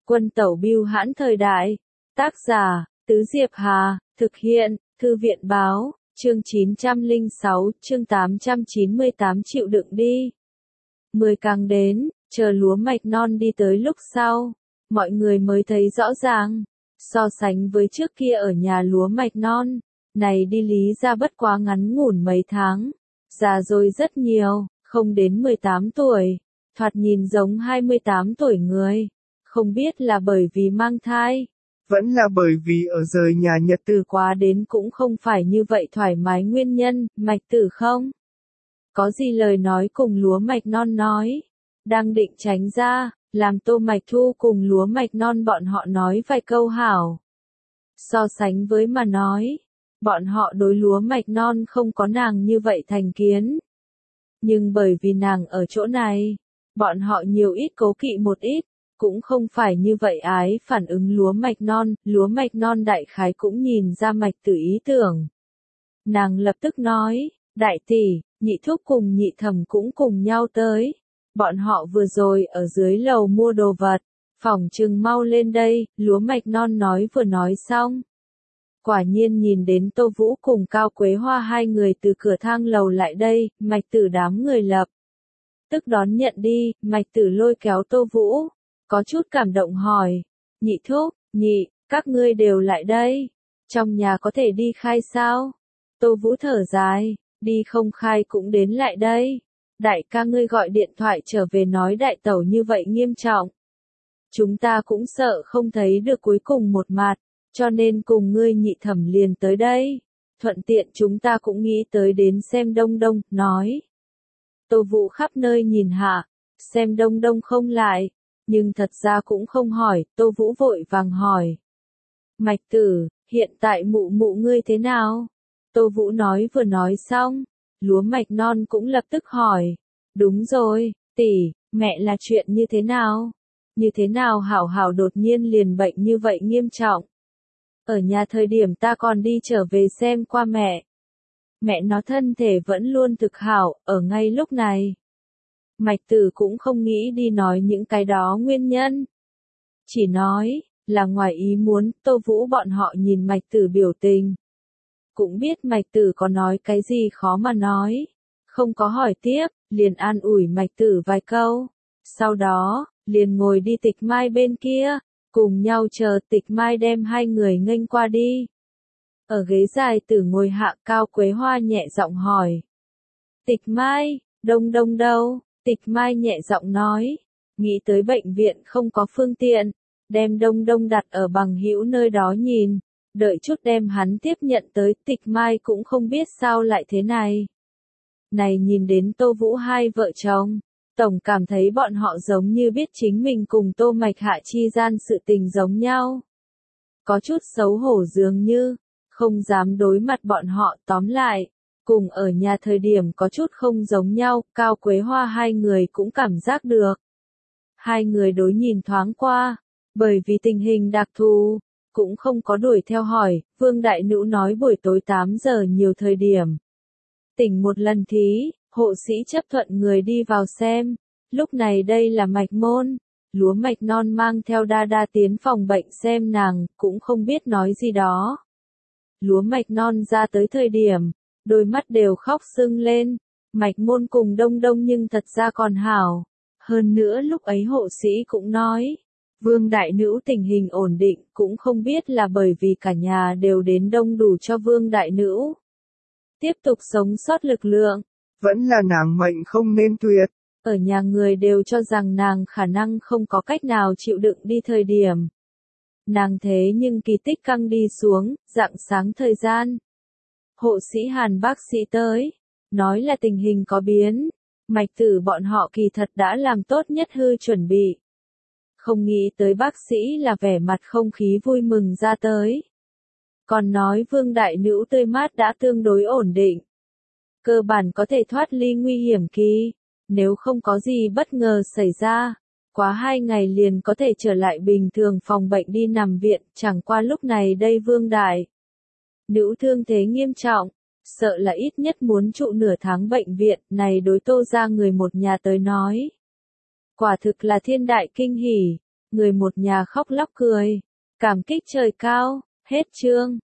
Quân tẩu bưu hãn thời đại. Tác giả, Tứ Diệp Hà, thực hiện, Thư viện báo, chương 906, chương 898 chịu đựng đi. 10 càng đến, chờ lúa mạch non đi tới lúc sau, mọi người mới thấy rõ ràng. So sánh với trước kia ở nhà lúa mạch non, này đi Lý ra bất quá ngắn ngủn mấy tháng, già rồi rất nhiều, không đến 18 tuổi, thoạt nhìn giống 28 tuổi người, không biết là bởi vì mang thai, vẫn là bởi vì ở rời nhà nhật tử quá đến cũng không phải như vậy thoải mái nguyên nhân, mạch tử không có gì lời nói cùng lúa mạch non nói, đang định tránh ra, làm Tô Mạch Thu cùng lúa mạch non bọn họ nói vài câu hảo. So sánh với mà nói, bọn họ đối lúa mạch non không có nàng như vậy thành kiến. Nhưng bởi vì nàng ở chỗ này, bọn họ nhiều ít cố kỵ một ít, cũng không phải như vậy ái phản ứng lúa mạch non đại khái cũng nhìn ra mạch tử ý tưởng. Nàng lập tức nói, đại tỷ, nhị thúc cùng nhị thẩm cũng cùng nhau tới. Bọn họ vừa rồi ở dưới lầu mua đồ vật, phỏng chừng mau lên đây, lúa mạch non nói vừa nói xong. Quả nhiên nhìn đến Tô Vũ cùng Cao Quế Hoa hai người từ cửa thang lầu lại đây, mạch tử đám người lập. Tức đón nhận đi, mạch tử lôi kéo Tô Vũ, có chút cảm động hỏi, nhị thúc, nhị, các ngươi đều lại đây, trong nhà có thể đi khai sao? Tô Vũ thở dài, đi không khai cũng đến lại đây. Đại ca ngươi gọi điện thoại trở về nói đại tẩu như vậy nghiêm trọng. Chúng ta cũng sợ không thấy được cuối cùng một mặt, cho nên cùng ngươi nhị thẩm liền tới đây. Thuận tiện chúng ta cũng nghĩ tới đến xem Đông Đông, nói. Tô Vũ khắp nơi nhìn hạ, xem Đông Đông không lại, nhưng thật ra cũng không hỏi, Tô Vũ vội vàng hỏi. Mạch tử, hiện tại mụ mụ ngươi thế nào? Tô Vũ nói vừa nói xong, lúa mạch non cũng lập tức hỏi. Đúng rồi, tỷ, mẹ là chuyện như thế nào? Như thế nào hảo hảo đột nhiên liền bệnh như vậy nghiêm trọng? Ở nhà thời điểm ta còn đi trở về xem qua mẹ. Mẹ nó thân thể vẫn luôn thực hảo, ở ngay lúc này. Mạch tử cũng không nghĩ đi nói những cái đó nguyên nhân. Chỉ nói, là ngoài ý muốn, Tô Vũ bọn họ nhìn mạch tử biểu tình. Cũng biết mạch tử có nói cái gì khó mà nói. Không có hỏi tiếp, liền an ủi mạch tử vài câu. Sau đó, liền ngồi đi Tịch Mai bên kia, cùng nhau chờ Tịch Mai đem hai người nghênh qua đi. Ở ghế dài tử ngồi hạ Cao Quế Hoa nhẹ giọng hỏi. Tịch Mai, Đông Đông đâu? Tịch Mai nhẹ giọng nói. Nghĩ tới bệnh viện không có phương tiện, đem Đông Đông đặt ở bằng hữu nơi đó nhìn. Đợi chút đem hắn tiếp nhận tới Tịch Mai cũng không biết sao lại thế này. Này nhìn đến Tô Vũ hai vợ chồng, tổng cảm thấy bọn họ giống như biết chính mình cùng Tô Mạch Hạ chi gian sự tình giống nhau. Có chút xấu hổ dường như, không dám đối mặt bọn họ tóm lại, cùng ở nhà thời điểm có chút không giống nhau, Cao Quế Hoa hai người cũng cảm giác được. Hai người đối nhìn thoáng qua, bởi vì tình hình đặc thù, cũng không có đuổi theo hỏi, Vương Đại Nữ nói buổi tối 8 giờ nhiều thời điểm. Tỉnh một lần thí, hộ sĩ chấp thuận người đi vào xem, lúc này đây là mạch môn, lúa mạch non mang theo đa đa tiến phòng bệnh xem nàng, cũng không biết nói gì đó. Lúa mạch non ra tới thời điểm, đôi mắt đều khóc sưng lên, mạch môn cùng Đông Đông nhưng thật ra còn hảo. Hơn nữa lúc ấy hộ sĩ cũng nói, Vương Đại Nữ tình hình ổn định, cũng không biết là bởi vì cả nhà đều đến đông đủ cho Vương Đại Nữ tiếp tục sống sót lực lượng. vẫn là nàng mệnh không nên tuyệt. Ở nhà người đều cho rằng nàng khả năng không có cách nào chịu đựng đi thời điểm. Nàng thế nhưng kỳ tích căng đi xuống, rạng sáng thời gian. Hộ sĩ Hàn bác sĩ tới, nói là tình hình có biến, mạch tử bọn họ kỳ thật đã làm tốt nhất hư chuẩn bị. Không nghĩ tới bác sĩ là vẻ mặt không khí vui mừng ra tới. Còn nói Vương Đại Nữ tươi mát đã tương đối ổn định. Cơ bản có thể thoát ly nguy hiểm kỳ, nếu không có gì bất ngờ xảy ra, quá 2 ngày liền có thể trở lại bình thường phòng bệnh đi nằm viện, chẳng qua lúc này đây Vương Đại Nữ thương thế nghiêm trọng, sợ là ít nhất muốn trụ nửa tháng bệnh viện, này đối Tô gia người một nhà tới nói. Quả thực là thiên đại kinh hỉ, Người một nhà khóc lóc cười. Cảm kích trời cao. Hết chương.